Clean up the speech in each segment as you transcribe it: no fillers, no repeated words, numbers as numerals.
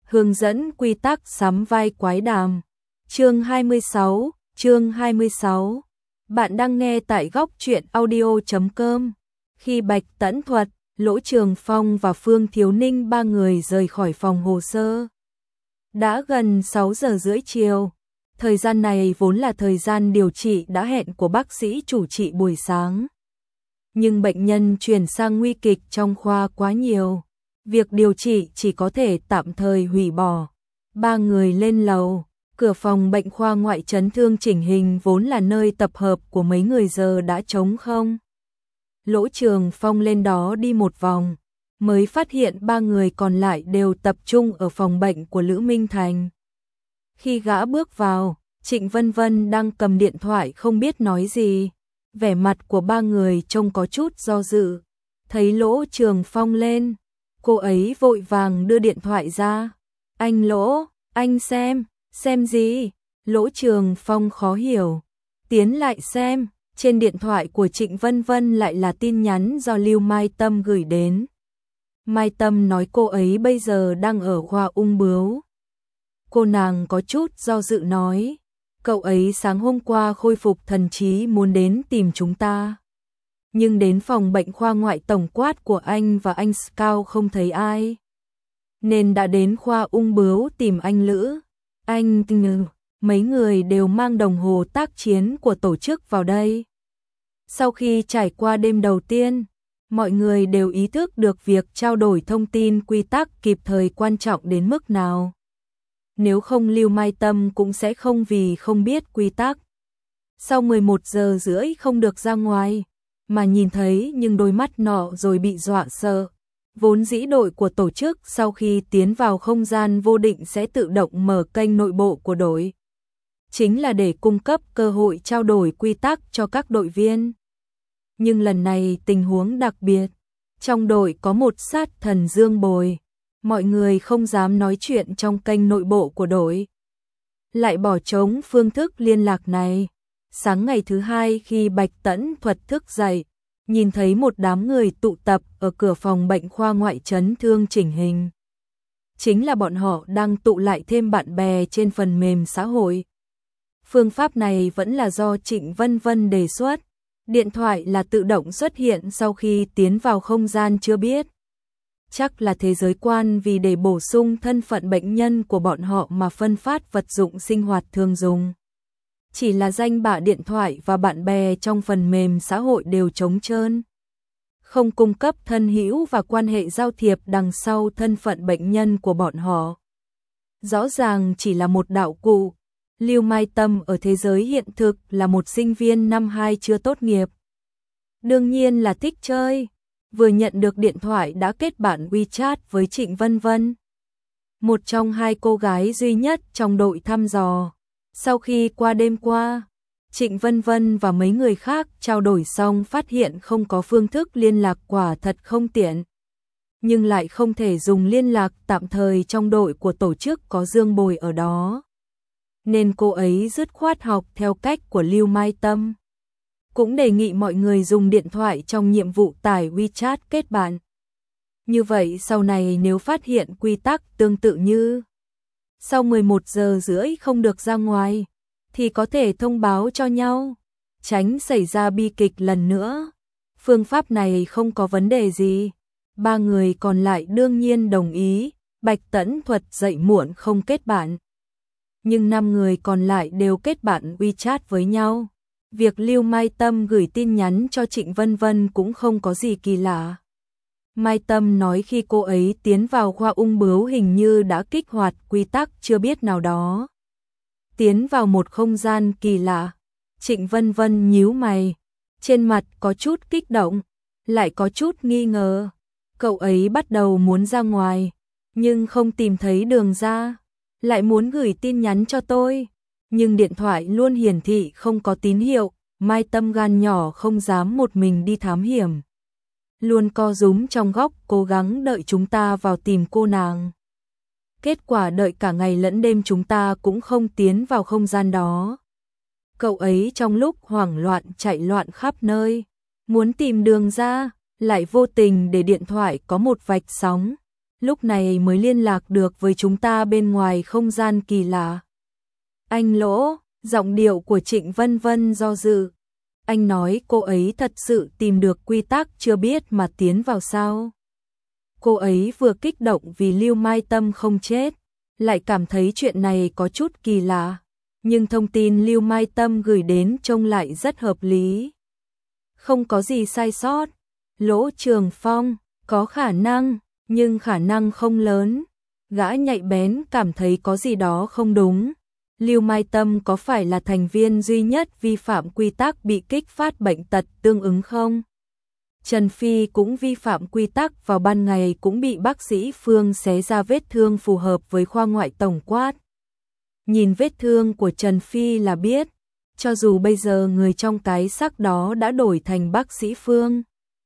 Hướng dẫn quy tắc sắm vai quái đàm. Chương 26. Bạn đang nghe tại góc truyện audio.com. Khi Bạch Tẫn Thuật, Lỗ Trường Phong và Phương Thiếu Ninh ba người rời khỏi phòng hồ sơ. Đã gần 6 giờ rưỡi chiều. Thời gian này vốn là thời gian điều trị đã hẹn của bác sĩ chủ trị buổi sáng. Nhưng bệnh nhân chuyển sang nguy kịch trong khoa quá nhiều. Việc điều trị chỉ có thể tạm thời hủy bỏ. Ba người lên lầu, cửa phòng bệnh khoa ngoại chấn thương chỉnh hình vốn là nơi tập hợp của mấy người giờ đã trống không. Lỗ Trường Phong lên đó đi một vòng, mới phát hiện ba người còn lại đều tập trung ở phòng bệnh của Lữ Minh Thành. Khi gã bước vào, Trịnh Vân Vân đang cầm điện thoại không biết nói gì. Vẻ mặt của ba người trông có chút do dự. Thấy Lỗ Trường Phong lên, cô ấy vội vàng đưa điện thoại ra. Anh Lỗ, anh xem gì? Lỗ Trường Phong khó hiểu. Tiến lại xem, trên điện thoại của Trịnh Vân Vân lại là tin nhắn do Lưu Mai Tâm gửi đến. Mai Tâm nói cô ấy bây giờ đang ở khoa ung bướu. Cô nàng có chút do dự nói, cậu ấy sáng hôm qua khôi phục thần trí muốn đến tìm chúng ta. Nhưng đến phòng bệnh khoa ngoại tổng quát của anh và anh Scout không thấy ai. Nên đã đến khoa ung bướu tìm anh Lữ. Anh mấy người đều mang đồng hồ tác chiến của tổ chức vào đây. Sau khi trải qua đêm đầu tiên, mọi người đều ý thức được việc trao đổi thông tin quy tắc kịp thời quan trọng đến mức nào. Nếu không Lưu Mai Tâm cũng sẽ không vì không biết quy tắc. Sau 11 giờ rưỡi không được ra ngoài, mà nhìn thấy nhưng đôi mắt nọ rồi bị dọa sợ. Vốn dĩ đội của tổ chức sau khi tiến vào không gian vô định sẽ tự động mở kênh nội bộ của đội. Chính là để cung cấp cơ hội trao đổi quy tắc cho các đội viên. Nhưng lần này tình huống đặc biệt. Trong đội có một sát thần Dương Bồi. Mọi người không dám nói chuyện trong kênh nội bộ của đội. Lại bỏ trống phương thức liên lạc này. Sáng ngày thứ hai khi Bạch Tẫn Thuật thức dậy, nhìn thấy một đám người tụ tập ở cửa phòng bệnh khoa ngoại chấn thương chỉnh hình. Chính là bọn họ đang tụ lại thêm bạn bè trên phần mềm xã hội. Phương pháp này vẫn là do Trịnh Vân Vân đề xuất. Điện thoại là tự động xuất hiện sau khi tiến vào không gian chưa biết. Chắc là thế giới quan vì để bổ sung thân phận bệnh nhân của bọn họ mà phân phát vật dụng sinh hoạt thường dùng. Chỉ là danh bạ điện thoại và bạn bè trong phần mềm xã hội đều trống trơn. Không cung cấp thân hữu và quan hệ giao thiệp đằng sau thân phận bệnh nhân của bọn họ. Rõ ràng chỉ là một đạo cụ. Lưu Mai Tâm ở thế giới hiện thực là một sinh viên năm 2 chưa tốt nghiệp. Đương nhiên là thích chơi. Vừa nhận được điện thoại đã kết bạn WeChat với Trịnh Vân Vân. Một trong hai cô gái duy nhất trong đội thăm dò. Sau khi qua đêm qua, Trịnh Vân Vân và mấy người khác trao đổi xong phát hiện không có phương thức liên lạc quả thật không tiện. Nhưng lại không thể dùng liên lạc tạm thời trong đội của tổ chức có Dương Bồi ở đó. Nên cô ấy dứt khoát học theo cách của Lưu Mai Tâm. Cũng đề nghị mọi người dùng điện thoại trong nhiệm vụ tải WeChat kết bạn. Như vậy sau này nếu phát hiện quy tắc tương tự như sau 11 giờ rưỡi không được ra ngoài, thì có thể thông báo cho nhau, tránh xảy ra bi kịch lần nữa. Phương pháp này không có vấn đề gì. Ba người còn lại đương nhiên đồng ý. Bạch Tẫn Thuật dậy muộn không kết bạn. Nhưng 5 người còn lại đều kết bạn WeChat với nhau. Việc Lưu Mai Tâm gửi tin nhắn cho Trịnh Vân Vân cũng không có gì kỳ lạ. Mai Tâm nói khi cô ấy tiến vào khoa ung bướu hình như đã kích hoạt quy tắc chưa biết nào đó. Tiến vào một không gian kỳ lạ. Trịnh Vân Vân nhíu mày. Trên mặt có chút kích động, lại có chút nghi ngờ. Cậu ấy bắt đầu muốn ra ngoài, nhưng không tìm thấy đường ra. Lại muốn gửi tin nhắn cho tôi. Nhưng điện thoại luôn hiển thị không có tín hiệu. Mai Tâm gan nhỏ không dám một mình đi thám hiểm. Luôn co rúm trong góc cố gắng đợi chúng ta vào tìm cô nàng. Kết quả đợi cả ngày lẫn đêm chúng ta cũng không tiến vào không gian đó. Cậu ấy trong lúc hoảng loạn chạy loạn khắp nơi, muốn tìm đường ra, lại vô tình để điện thoại có một vạch sóng. lúc này mới liên lạc được với chúng ta bên ngoài không gian kỳ lạ. Anh Lỗ, giọng điệu của Trịnh Vân Vân do dự. Anh nói cô ấy thật sự tìm được quy tắc chưa biết mà tiến vào sao? Cô ấy vừa kích động vì Lưu Mai Tâm không chết, lại cảm thấy chuyện này có chút kỳ lạ, nhưng thông tin Lưu Mai Tâm gửi đến trông lại rất hợp lý. Không có gì sai sót. Lỗ Trường Phong, có khả năng, nhưng khả năng không lớn. Gã nhạy bén cảm thấy có gì đó không đúng. Lưu Mai Tâm có phải là thành viên duy nhất vi phạm quy tắc bị kích phát bệnh tật tương ứng không? Trần Phi cũng vi phạm quy tắc, vào ban ngày cũng bị bác sĩ Phương xé ra vết thương phù hợp với khoa ngoại tổng quát. Nhìn vết thương của Trần Phi là biết, cho dù bây giờ người trong cái xác đó đã đổi thành bác sĩ Phương,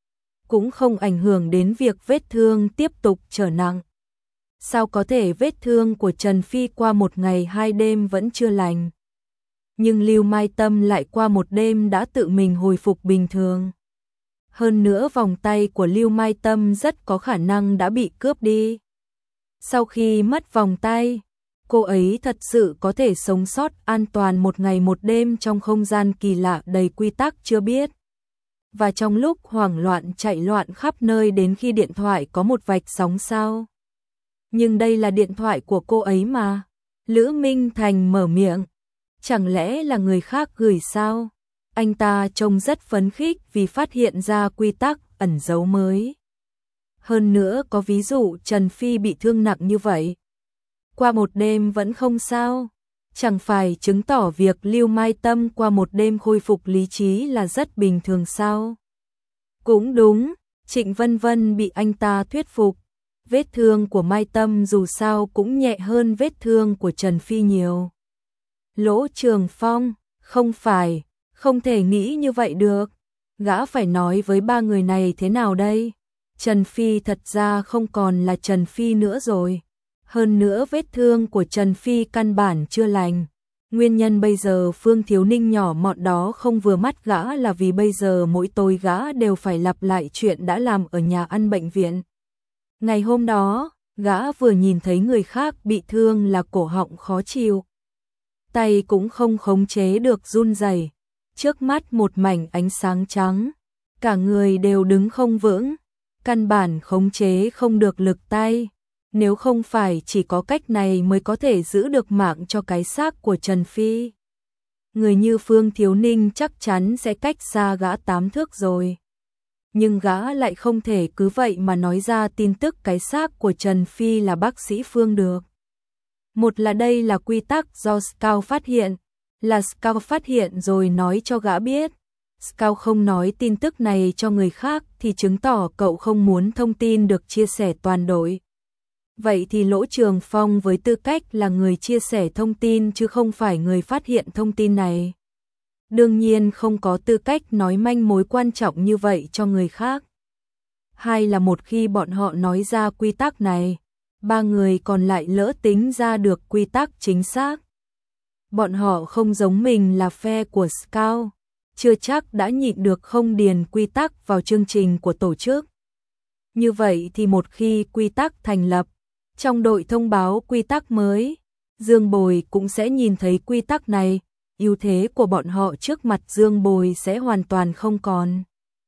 cũng không ảnh hưởng đến việc vết thương tiếp tục trở nặng. Sao có thể vết thương của Trần Phi qua 1 ngày 2 đêm vẫn chưa lành? Nhưng Lưu Mai Tâm lại qua 1 đêm đã tự mình hồi phục bình thường. Hơn nữa vòng tay của Lưu Mai Tâm rất có khả năng đã bị cướp đi. Sau khi mất vòng tay, cô ấy thật sự có thể sống sót an toàn 1 ngày 1 đêm trong không gian kỳ lạ đầy quy tắc chưa biết. Và trong lúc hoảng loạn chạy loạn khắp nơi đến khi điện thoại có một vạch sóng sao? Nhưng đây là điện thoại của cô ấy mà. Lữ Minh Thành mở miệng. Chẳng lẽ là người khác gửi sao? Anh ta trông rất phấn khích vì phát hiện ra quy tắc ẩn giấu mới. Hơn nữa có ví dụ Trần Phi bị thương nặng như vậy, qua 1 đêm vẫn không sao. Chẳng phải chứng tỏ việc Lưu Mai Tâm qua 1 đêm khôi phục lý trí là rất bình thường sao? Cũng đúng, Trịnh Vân Vân bị anh ta thuyết phục. Vết thương của Mai Tâm dù sao cũng nhẹ hơn vết thương của Trần Phi nhiều. Lỗ Trường Phong, không phải, không thể nghĩ như vậy được. Gã phải nói với 3 người này thế nào đây? Trần Phi thật ra không còn là Trần Phi nữa rồi. Hơn nữa vết thương của Trần Phi căn bản chưa lành. Nguyên nhân bây giờ Phương Thiếu Ninh nhỏ mọn đó không vừa mắt gã là vì bây giờ mỗi tối gã đều phải lặp lại chuyện đã làm ở nhà ăn bệnh viện. Ngày hôm đó, gã vừa nhìn thấy người khác bị thương là cổ họng khó chịu. Tay cũng không khống chế được run rẩy. Trước mắt một mảnh ánh sáng trắng. Cả người đều đứng không vững. Căn bản khống chế không được lực tay. Nếu không phải chỉ có cách này mới có thể giữ được mạng cho cái xác của Trần Phi. Người như Phương Thiếu Ninh chắc chắn sẽ cách xa gã 8 thước rồi. Nhưng gã lại không thể cứ vậy mà nói ra tin tức cái xác của Trần Phi là bác sĩ Phương được. Một là đây là quy tắc do Scout phát hiện, là Scout phát hiện rồi nói cho gã biết. Scout không nói tin tức này cho người khác thì chứng tỏ cậu không muốn thông tin được chia sẻ toàn đội. Vậy thì Lỗ Trường Phong với tư cách là người chia sẻ thông tin chứ không phải người phát hiện thông tin này. Đương nhiên không có tư cách nói manh mối quan trọng như vậy cho người khác. Hai là một khi bọn họ nói ra quy tắc này, 3 người còn lại lỡ tính ra được quy tắc chính xác. Bọn họ không giống mình là phe của Scout, chưa chắc đã nhịn được không điền quy tắc vào chương trình của tổ chức. Như vậy thì một khi quy tắc thành lập, trong đội thông báo quy tắc mới, Dương Bồi cũng sẽ nhìn thấy quy tắc này, ưu thế của bọn họ trước mặt Dương Bồi sẽ hoàn toàn không còn.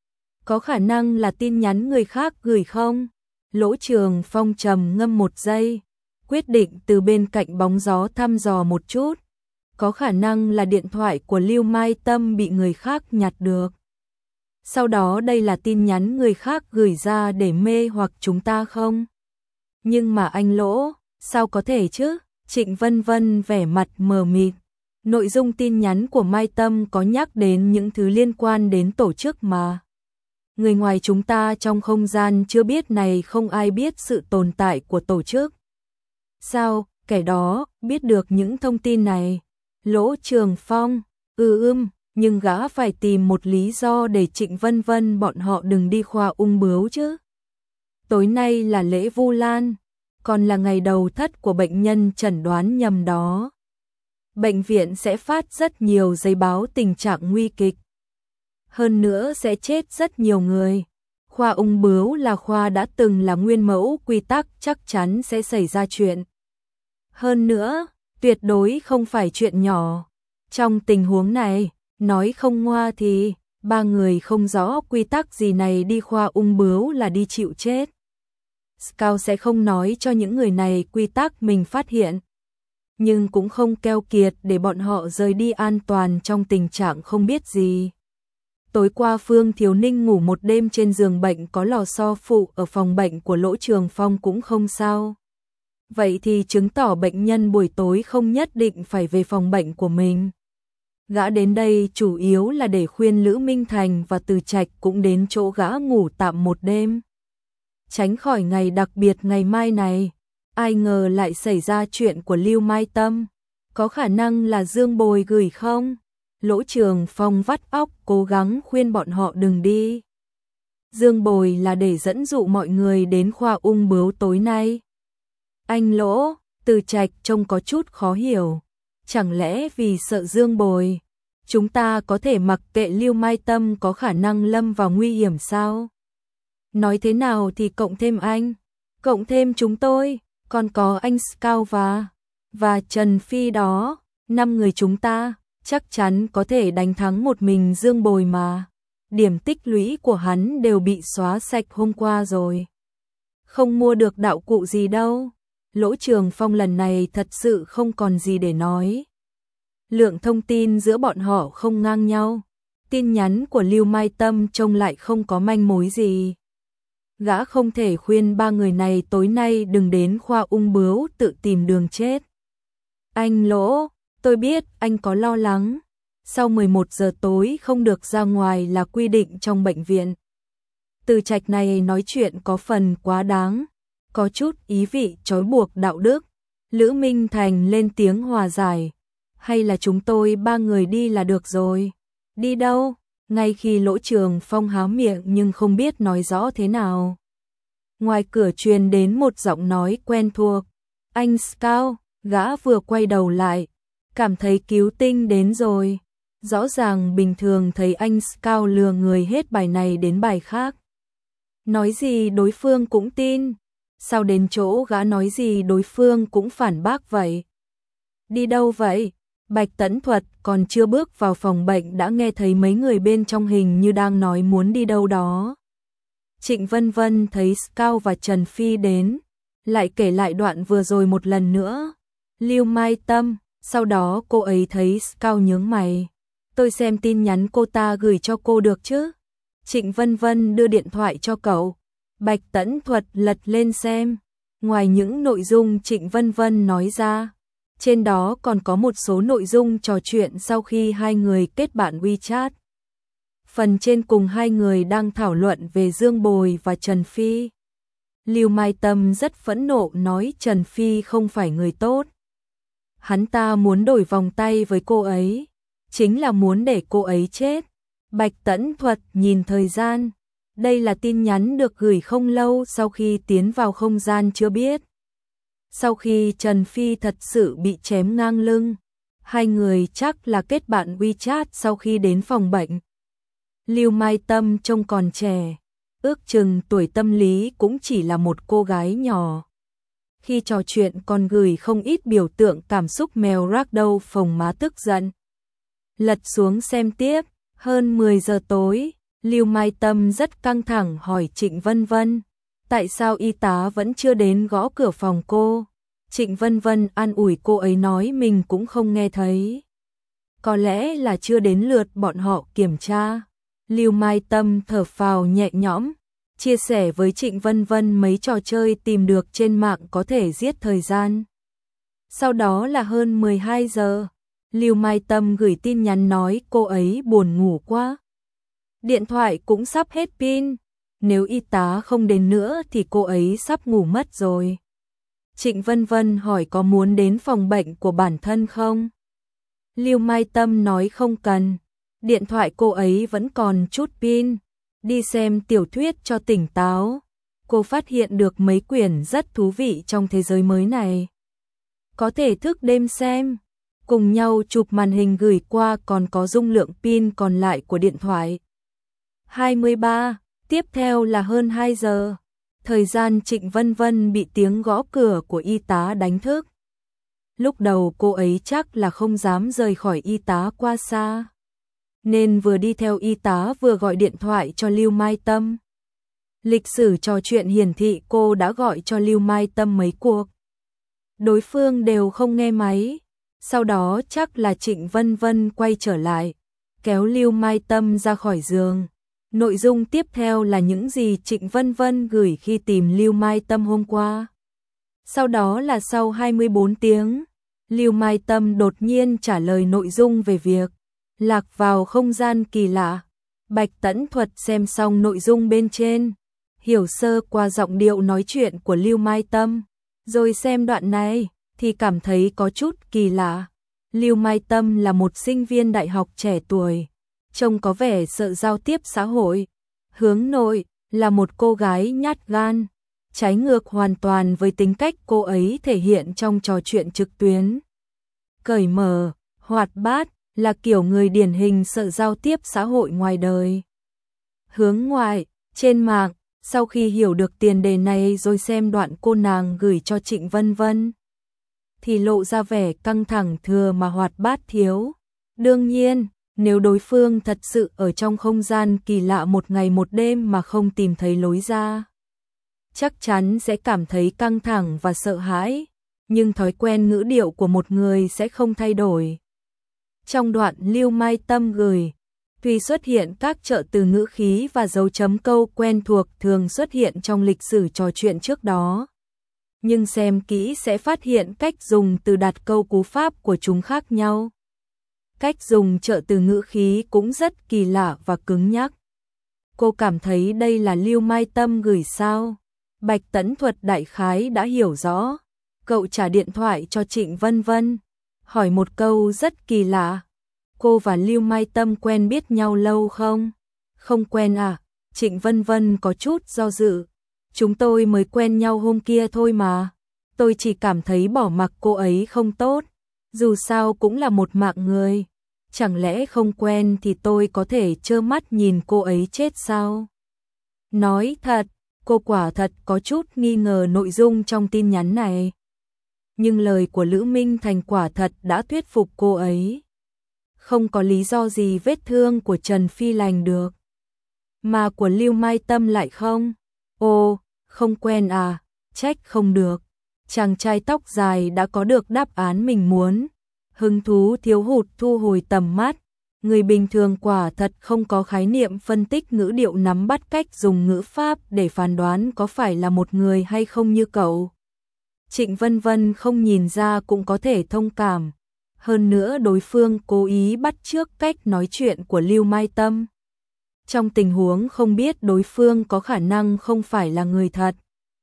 Có khả năng là tin nhắn người khác gửi không? Lỗ Trường Phong trầm ngâm 1 giây, quyết định từ bên cạnh bóng gió thăm dò một chút. Có khả năng là điện thoại của Lưu Mai Tâm bị người khác nhặt được. Sau đó đây là tin nhắn người khác gửi ra để mê hoặc chúng ta không? Nhưng mà anh Lỗ, sao có thể chứ? Trịnh Vân Vân vẻ mặt mờ mịt. Nội dung tin nhắn của Mai Tâm có nhắc đến những thứ liên quan đến tổ chức mà. Người ngoài chúng ta trong không gian chưa biết này không ai biết sự tồn tại của tổ chức. Sao, kẻ đó biết được những thông tin này? Lỗ Trường Phong, nhưng gã phải tìm một lý do để Trịnh Vân Vân bọn họ đừng đi khoa ung bướu chứ. Tối nay là lễ Vu Lan, còn là ngày đầu thất của bệnh nhân chẩn đoán nhầm đó. Bệnh viện sẽ phát rất nhiều giấy báo tình trạng nguy kịch. Hơn nữa sẽ chết rất nhiều người. Khoa ung bướu là khoa đã từng là nguyên mẫu quy tắc, chắc chắn sẽ xảy ra chuyện. Hơn nữa, tuyệt đối không phải chuyện nhỏ. Trong tình huống này, nói không ngoa thì ba người không rõ quy tắc gì này đi khoa ung bướu là đi chịu chết. Scout sẽ không nói cho những người này quy tắc mình phát hiện, nhưng cũng không keo kiệt để bọn họ rời đi an toàn trong tình trạng không biết gì. Tối qua Phương Thiếu Ninh ngủ một đêm trên giường bệnh có lò xo phụ ở phòng bệnh của Lỗ Trường Phong cũng không sao. Vậy thì chứng tỏ bệnh nhân buổi tối không nhất định phải về phòng bệnh của mình. Gã đến đây chủ yếu là để khuyên Lữ Minh Thành và Từ Trạch cũng đến chỗ gã ngủ tạm một đêm. Tránh khỏi ngày đặc biệt ngày mai này, ai ngờ lại xảy ra chuyện của Lưu Mai Tâm. Có khả năng là Dương Bồi gửi không? Lỗ Trường Phong vắt óc cố gắng khuyên bọn họ đừng đi. Dương Bồi là để dẫn dụ mọi người đến khoa ung bướu tối nay. Anh Lỗ, Từ Trạch trông có chút khó hiểu. Chẳng lẽ vì sợ Dương Bồi, chúng ta có thể mặc kệ Lưu Mai Tâm có khả năng lâm vào nguy hiểm sao? Nói thế nào thì cộng thêm anh, cộng thêm chúng tôi, còn có anh Scout và Trần Phi đó, 5 người chúng ta chắc chắn có thể đánh thắng một mình Dương Bồi mà. Điểm tích lũy của hắn đều bị xóa sạch hôm qua rồi. Không mua được đạo cụ gì đâu. Lỗ Trường Phong lần này thật sự không còn gì để nói. Lượng thông tin giữa bọn họ không ngang nhau. Tin nhắn của Lưu Mai Tâm trông lại không có manh mối gì. Gã không thể khuyên ba người này tối nay đừng đến khoa ung bướu tự tìm đường chết. Anh Lỗ, tôi biết anh có lo lắng. Sau 11 giờ tối không được ra ngoài là quy định trong bệnh viện. Từ Trạch này nói chuyện có phần quá đáng, có chút ý vị trói buộc đạo đức. Lữ Minh Thành lên tiếng hòa giải. Hay là chúng tôi ba người đi là được rồi. Đi đâu? Ngay khi Lỗ Trường Phong há miệng nhưng không biết nói rõ thế nào. Ngoài cửa truyền đến một giọng nói quen thuộc. Anh Scout, gã vừa quay đầu lại, cảm thấy cứu tinh đến rồi. Rõ ràng bình thường thấy anh Scout lừa người hết bài này đến bài khác. Nói gì đối phương cũng tin. Sao đến chỗ gã nói gì đối phương cũng phản bác vậy? Đi đâu vậy? Bạch Tẫn Thuật còn chưa bước vào phòng bệnh đã nghe thấy mấy người bên trong hình như đang nói muốn đi đâu đó. Trịnh Vân Vân thấy Scout và Trần Phi đến, lại kể lại đoạn vừa rồi một lần nữa. Lưu Mai Tâm, sau đó cô ấy thấy Scout nhướng mày. Tôi xem tin nhắn cô ta gửi cho cô được chứ? Trịnh Vân Vân đưa điện thoại cho cậu. Bạch Tẫn Thuật lật lên xem. Ngoài những nội dung Trịnh Vân Vân nói ra, trên đó còn có một số nội dung trò chuyện sau khi hai người kết bạn WeChat. Phần trên cùng hai người đang thảo luận về Dương Bồi và Trần Phi. Lưu Mai Tâm rất phẫn nộ nói Trần Phi không phải người tốt. Hắn ta muốn đổi vòng tay với cô ấy, chính là muốn để cô ấy chết. Bạch Tẫn Thuật nhìn thời gian. Đây là tin nhắn được gửi không lâu sau khi tiến vào không gian chưa biết. Sau khi Trần Phi thật sự bị chém ngang lưng, hai người chắc là kết bạn WeChat sau khi đến phòng bệnh. Lưu Mai Tâm trông còn trẻ, ước chừng tuổi tâm lý cũng chỉ là một cô gái nhỏ. Khi trò chuyện còn gửi không ít biểu tượng cảm xúc mèo rác đâu phồng má tức giận. Lật xuống xem tiếp, hơn 10 giờ tối, Lưu Mai Tâm rất căng thẳng hỏi Trịnh Vân Vân, tại sao y tá vẫn chưa đến gõ cửa phòng cô? Trịnh Vân Vân an ủi cô ấy nói mình cũng không nghe thấy. Có lẽ là chưa đến lượt bọn họ kiểm tra. Lưu Mai Tâm thở phào nhẹ nhõm, chia sẻ với Trịnh Vân Vân mấy trò chơi tìm được trên mạng có thể giết thời gian. Sau đó là hơn 12 giờ, Lưu Mai Tâm gửi tin nhắn nói cô ấy buồn ngủ quá. Điện thoại cũng sắp hết pin, nếu y tá không đến nữa thì cô ấy sắp ngủ mất rồi. Trịnh Vân Vân hỏi có muốn đến phòng bệnh của bản thân không? Lưu Mai Tâm nói không cần, điện thoại cô ấy vẫn còn chút pin, đi xem tiểu thuyết cho tỉnh táo. Cô phát hiện được mấy quyển rất thú vị trong thế giới mới này. Có thể thức đêm xem, cùng nhau chụp màn hình gửi qua còn có dung lượng pin còn lại của điện thoại. 23. Tiếp theo là hơn 2 giờ. Thời gian Trịnh Vân Vân bị tiếng gõ cửa của y tá đánh thức. Lúc đầu cô ấy chắc là không dám rời khỏi y tá qua xa, nên vừa đi theo y tá vừa gọi điện thoại cho Lưu Mai Tâm. Lịch sử trò chuyện hiển thị cô đã gọi cho Lưu Mai Tâm mấy cuộc. Đối phương đều không nghe máy. Sau đó chắc là Trịnh Vân Vân quay trở lại, kéo Lưu Mai Tâm ra khỏi giường. Nội dung tiếp theo là những gì Trịnh Vân Vân gửi khi tìm Lưu Mai Tâm hôm qua. Sau đó là sau 24 tiếng, Lưu Mai Tâm đột nhiên trả lời nội dung về việc lạc vào không gian kỳ lạ. Bạch Tẫn Thuật xem xong nội dung bên trên, hiểu sơ qua giọng điệu nói chuyện của Lưu Mai Tâm, rồi xem đoạn này thì cảm thấy có chút kỳ lạ. Lưu Mai Tâm là một sinh viên đại học trẻ tuổi, trông có vẻ sợ giao tiếp xã hội. Hướng nội là một cô gái nhát gan, trái ngược hoàn toàn với tính cách cô ấy thể hiện trong trò chuyện trực tuyến. Cởi mở, hoạt bát là kiểu người điển hình sợ giao tiếp xã hội ngoài đời. Hướng ngoại, trên mạng, sau khi hiểu được tiền đề này rồi xem đoạn cô nàng gửi cho Trịnh Vân Vân, thì lộ ra vẻ căng thẳng thừa mà hoạt bát thiếu. Đương nhiên, nếu đối phương thật sự ở trong không gian kỳ lạ một ngày một đêm mà không tìm thấy lối ra, chắc chắn sẽ cảm thấy căng thẳng và sợ hãi, nhưng thói quen ngữ điệu của một người sẽ không thay đổi. Trong đoạn Lưu Mai Tâm gửi, tuy xuất hiện các trợ từ ngữ khí và dấu chấm câu quen thuộc thường xuất hiện trong lịch sử trò chuyện trước đó, nhưng xem kỹ sẽ phát hiện cách dùng từ đặt câu cú pháp của chúng khác nhau. Cách dùng trợ từ ngữ khí cũng rất kỳ lạ và cứng nhắc. Cô cảm thấy đây là Lưu Mai Tâm gửi sao? Bạch Tẫn Thuật đại khái đã hiểu rõ. Cậu trả điện thoại cho Trịnh Vân Vân, hỏi một câu rất kỳ lạ. Cô và Lưu Mai Tâm quen biết nhau lâu không? Không quen à? Trịnh Vân Vân có chút do dự. Chúng tôi mới quen nhau hôm kia thôi mà. Tôi chỉ cảm thấy bỏ mặc cô ấy không tốt. Dù sao cũng là một mạng người. Chẳng lẽ không quen thì tôi có thể trơ mắt nhìn cô ấy chết sao? Nói thật, cô quả thật có chút nghi ngờ nội dung trong tin nhắn này. Nhưng lời của Lữ Minh Thành quả thật đã thuyết phục cô ấy. Không có lý do gì vết thương của Trần Phi lành được, mà của Lưu Mai Tâm lại không. Ồ, không quen à? Trách không được. Chàng trai tóc dài đã có được đáp án mình muốn. Hứng thú thiếu hụt thu hồi tầm mắt. Người bình thường quả thật không có khái niệm phân tích ngữ điệu, nắm bắt cách dùng ngữ pháp để phán đoán có phải là một người hay không như cậu. Trịnh Vân Vân không nhìn ra cũng có thể thông cảm. Hơn nữa đối phương cố ý bắt chước cách nói chuyện của Lưu Mai Tâm. Trong tình huống không biết đối phương có khả năng không phải là người thật.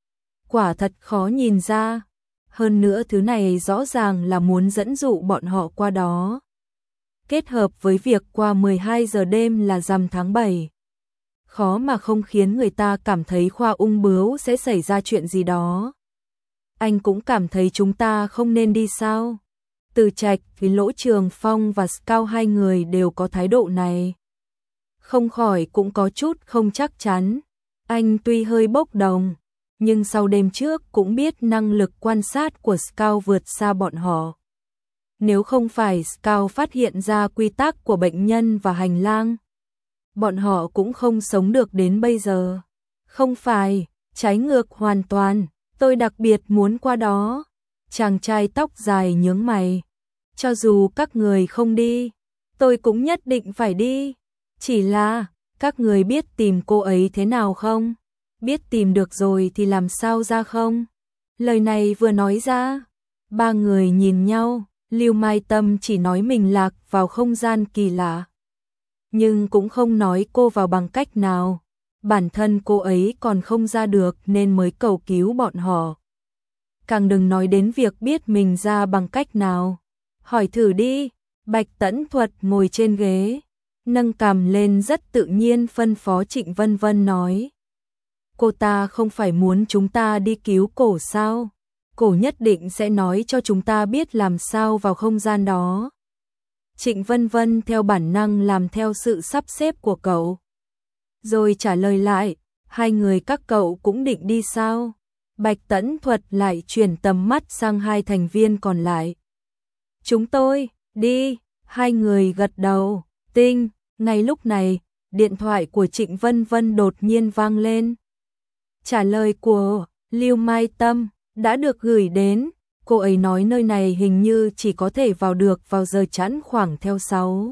Quả thật khó nhìn ra. Hơn nữa thứ này rõ ràng là muốn dẫn dụ bọn họ qua đó. Kết hợp với việc qua 12 giờ đêm là rằm tháng 7. Khó mà không khiến người ta cảm thấy Khoa Ung Bướu sẽ xảy ra chuyện gì đó. Anh cũng cảm thấy chúng ta không nên đi sao? Từ Trạch, vì Lỗ Trường Phong và Scout hai người đều có thái độ này. Không khỏi cũng có chút không chắc chắn. Anh tuy hơi bốc đồng, nhưng sau đêm trước cũng biết năng lực quan sát của Scout vượt xa bọn họ. Nếu không phải Scout phát hiện ra quy tắc của bệnh nhân và hành lang, bọn họ cũng không sống được đến bây giờ. Không phải, trái ngược hoàn toàn, tôi đặc biệt muốn qua đó. Chàng trai tóc dài nhướng mày. Cho dù các người không đi, tôi cũng nhất định phải đi. Chỉ là, các người biết tìm cô ấy thế nào không? Biết tìm được rồi thì làm sao ra không? Lời này vừa nói ra, ba người nhìn nhau. Lưu Mai Tâm chỉ nói mình lạc vào không gian kỳ lạ, nhưng cũng không nói cô vào bằng cách nào. Bản thân cô ấy còn không ra được nên mới cầu cứu bọn họ. Càng đừng nói đến việc biết mình ra bằng cách nào. Hỏi thử đi. Bạch Tẫn Thuật ngồi trên ghế, nâng cằm lên rất tự nhiên phân phó Trịnh Vân Vân nói. Cô ta không phải muốn chúng ta đi cứu cổ sao? Cổ nhất định sẽ nói cho chúng ta biết làm sao vào không gian đó. Trịnh Vân Vân theo bản năng làm theo sự sắp xếp của cậu. rồi trả lời lại, hai người các cậu cũng định đi sao? Bạch Tẫn Thuật lại chuyển tầm mắt sang hai thành viên còn lại. Chúng tôi, đi, hai người gật đầu, tinh, ngay lúc này, điện thoại của Trịnh Vân Vân đột nhiên vang lên. Trả lời của Lưu Mai Tâm đã được gửi đến, cô ấy nói nơi này hình như chỉ có thể vào được vào giờ chẵn khoảng theo 6.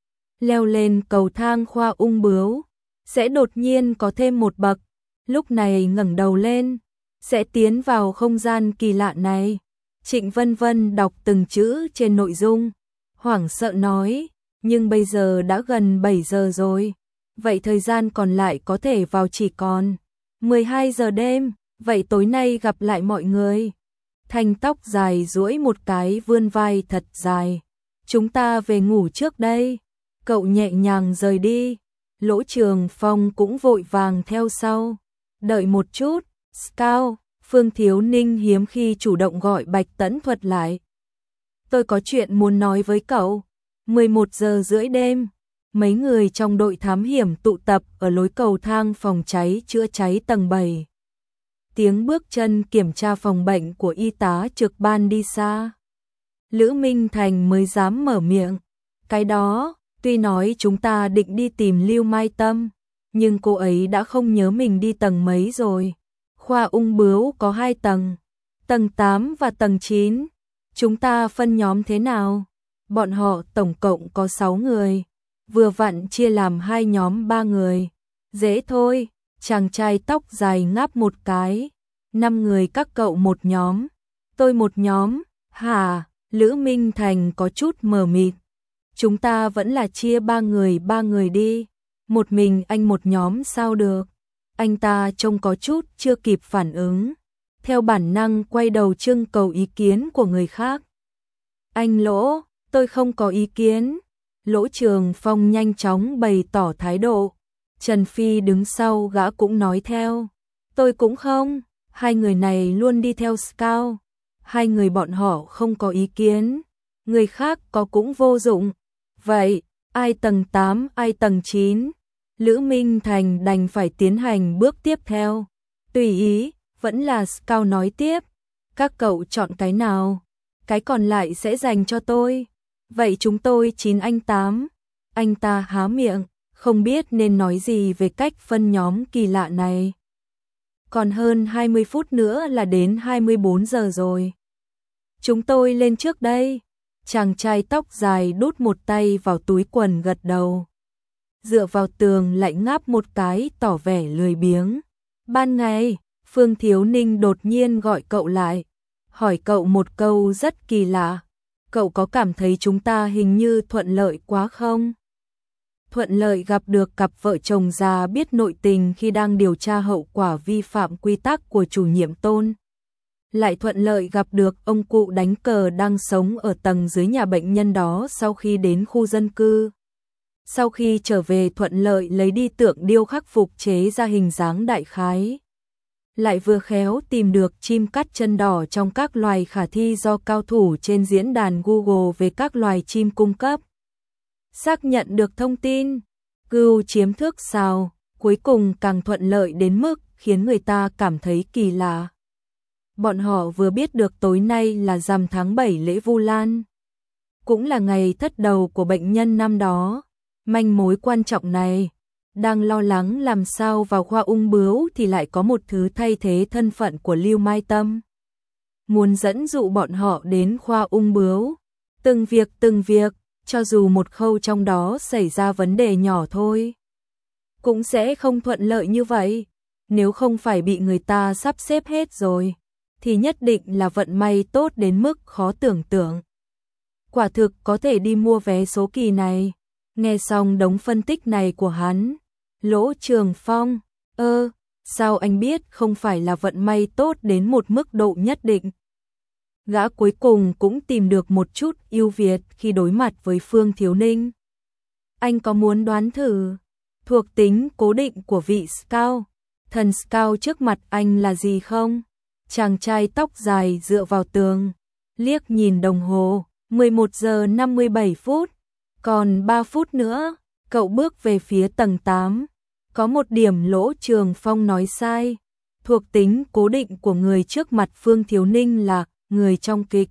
Leo lên cầu thang khoa ung bướu, sẽ đột nhiên có thêm một bậc, lúc này ngẩng đầu lên, sẽ tiến vào không gian kỳ lạ này. Trịnh Vân Vân đọc từng chữ trên nội dung, hoảng sợ nói, nhưng bây giờ đã gần 7 giờ rồi, vậy thời gian còn lại có thể vào chỉ còn 12 giờ đêm, vậy tối nay gặp lại mọi người. Thanh tóc dài duỗi một cái vươn vai thật dài. Chúng ta về ngủ trước đây. Cậu nhẹ nhàng rời đi. Lỗ Trường Phong cũng vội vàng theo sau. Đợi một chút, Scout, Phương Thiếu Ninh hiếm khi chủ động gọi Bạch Tẫn Thuật lại. Tôi có chuyện muốn nói với cậu. 11 giờ rưỡi đêm, mấy người trong đội thám hiểm tụ tập ở lối cầu thang phòng cháy chữa cháy tầng 7. Tiếng bước chân kiểm tra phòng bệnh của y tá trực ban đi xa. Lữ Minh Thành mới dám mở miệng. Cái đó, tuy nói chúng ta định đi tìm Lưu Mai Tâm, nhưng cô ấy đã không nhớ mình đi tầng mấy rồi. Khoa ung bướu có 2 tầng, tầng 8 và tầng 9. Chúng ta phân nhóm thế nào? Bọn họ tổng cộng có 6 người, vừa vặn chia làm 2 nhóm 3 người. Dễ thôi. Chàng trai tóc dài ngáp một cái. 5 người các cậu một nhóm, tôi một nhóm. Hả? Lữ Minh Thành có chút mờ mịt. Chúng ta vẫn là chia 3 người đi. Một mình anh một nhóm sao được? Anh ta trông có chút chưa kịp phản ứng, theo bản năng quay đầu trưng cầu ý kiến của người khác. Anh Lỗ, tôi không có ý kiến. Lỗ Trường Phong nhanh chóng bày tỏ thái độ. Trần Phi đứng sau gã cũng nói theo. Tôi cũng không, hai người này luôn đi theo Scout. Hai người bọn họ không có ý kiến, người khác có cũng vô dụng. Vậy, ai tầng 8, ai tầng 9? Lữ Minh Thành đành phải tiến hành bước tiếp theo. Tùy ý, vẫn là Scout nói tiếp. Các cậu chọn cái nào? Cái còn lại sẽ dành cho tôi. Vậy chúng tôi 9 anh 8. Anh ta há miệng, không biết nên nói gì về cách phân nhóm kỳ lạ này. Còn hơn 20 phút nữa là đến 24 giờ rồi. Chúng tôi lên trước đây. Chàng trai tóc dài đút một tay vào túi quần gật đầu. Dựa vào tường lại ngáp một cái tỏ vẻ lười biếng. Ban ngày, Phương Thiếu Ninh đột nhiên gọi cậu lại. Hỏi cậu một câu rất kỳ lạ. Cậu có cảm thấy chúng ta hình như thuận lợi quá không? Thuận lợi gặp được cặp vợ chồng già biết nội tình khi đang điều tra hậu quả vi phạm quy tắc của chủ nhiệm Tôn. Lại thuận lợi gặp được ông cụ đánh cờ đang sống ở tầng dưới nhà bệnh nhân đó sau khi đến khu dân cư. Sau khi trở về thuận lợi lấy đi tượng điêu khắc phục chế ra hình dáng đại khái. Lại vừa khéo tìm được chim cắt chân đỏ trong các loài khả thi do cao thủ trên diễn đàn Google về các loài chim cung cấp. Xác nhận được thông tin, cừu chiếm thước sao, cuối cùng càng thuận lợi đến mức khiến người ta cảm thấy kỳ lạ. Bọn họ vừa biết được tối nay là rằm tháng 7 lễ Vu Lan, cũng là ngày thất đầu của bệnh nhân năm đó. Manh mối quan trọng này, đang lo lắng làm sao vào khoa ung bướu thì lại có một thứ thay thế thân phận của Lưu Mai Tâm. Muốn dẫn dụ bọn họ đến khoa ung bướu, từng việc, cho dù một khâu trong đó xảy ra vấn đề nhỏ thôi, cũng sẽ không thuận lợi như vậy. Nếu không phải bị người ta sắp xếp hết rồi, thì nhất định là vận may tốt đến mức khó tưởng tượng. Quả thực có thể đi mua vé số kỳ này. Nghe xong đống phân tích này của hắn, Lỗ Trường Phong, sao anh biết không phải là vận may tốt đến một mức độ nhất định? Gã cuối cùng cũng tìm được một chút ưu việt khi đối mặt với Phương Thiếu Ninh. Anh có muốn đoán thử thuộc tính cố định của vị Scout, thần Scout trước mặt anh là gì không? Chàng trai tóc dài dựa vào tường, liếc nhìn đồng hồ, 11 giờ 57 phút, còn 3 phút nữa, cậu bước về phía tầng 8. Có một điểm Lỗ Trường Phong nói sai. Thuộc tính cố định của người trước mặt Phương Thiếu Ninh là người trong kịch.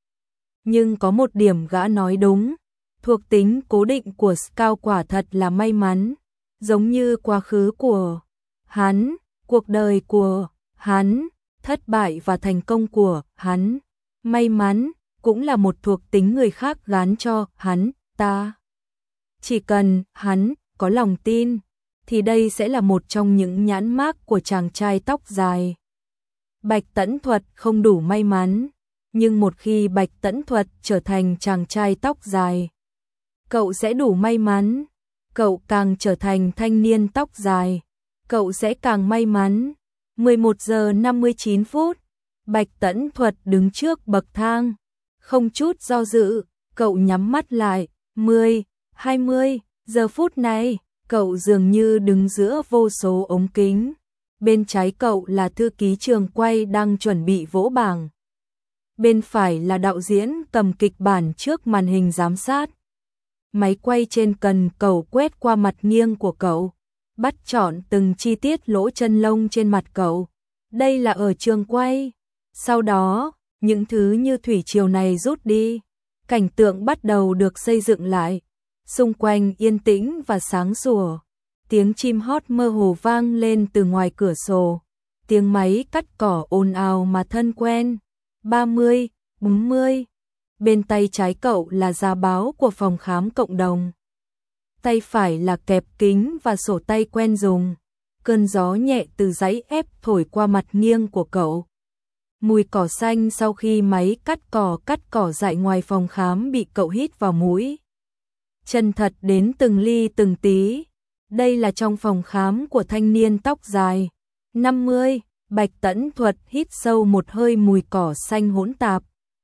Nhưng có một điểm gã nói đúng. Thuộc tính cố định của Scout quả thật là may mắn. Giống như quá khứ của hắn, cuộc đời của hắn, thất bại và thành công của hắn. May mắn cũng là một thuộc tính người khác gán cho hắn ta. Chỉ cần hắn có lòng tin, thì đây sẽ là một trong những nhãn mác của chàng trai tóc dài. Bạch Tẫn Thuật không đủ may mắn, nhưng một khi Bạch Tẫn Thuật trở thành chàng trai tóc dài, cậu sẽ đủ may mắn. Cậu càng trở thành thanh niên tóc dài, cậu sẽ càng may mắn. 11 giờ 59 phút, Bạch Tẫn Thuật đứng trước bậc thang, không chút do dự, cậu nhắm mắt lại. 10, 20, giờ phút này, cậu dường như đứng giữa vô số ống kính. Bên trái cậu là thư ký trường quay đang chuẩn bị vỗ bảng. Bên phải là đạo diễn cầm kịch bản trước màn hình giám sát. Máy quay trên cần cầu quét qua mặt nghiêng của cậu, bắt chọn từng chi tiết lỗ chân lông trên mặt cậu. Đây là ở trường quay. Sau đó, những thứ như thủy triều này rút đi, cảnh tượng bắt đầu được xây dựng lại. Xung quanh yên tĩnh và sáng sủa. Tiếng chim hót mơ hồ vang lên từ ngoài cửa sổ. Tiếng máy cắt cỏ ồn ào mà thân quen. 30, 40. Bên tay trái cậu là giá báo của phòng khám cộng đồng. Tay phải là kẹp kính và sổ tay quen dùng. Cơn gió nhẹ từ dãy ép thổi qua mặt nghiêng của cậu. Mùi cỏ xanh sau khi máy cắt cỏ dại ngoài phòng khám bị cậu hít vào mũi. Chân thật đến từng ly từng tí. Đây là trong phòng khám của thanh niên tóc dài. 50, Bạch Tẫn Thuật hít sâu một hơi mùi cỏ xanh hỗn tạp.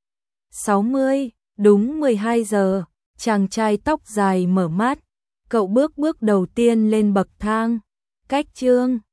60, đúng 12 giờ, chàng trai tóc dài mở mắt. Cậu bước đầu tiên lên bậc thang. Cách chương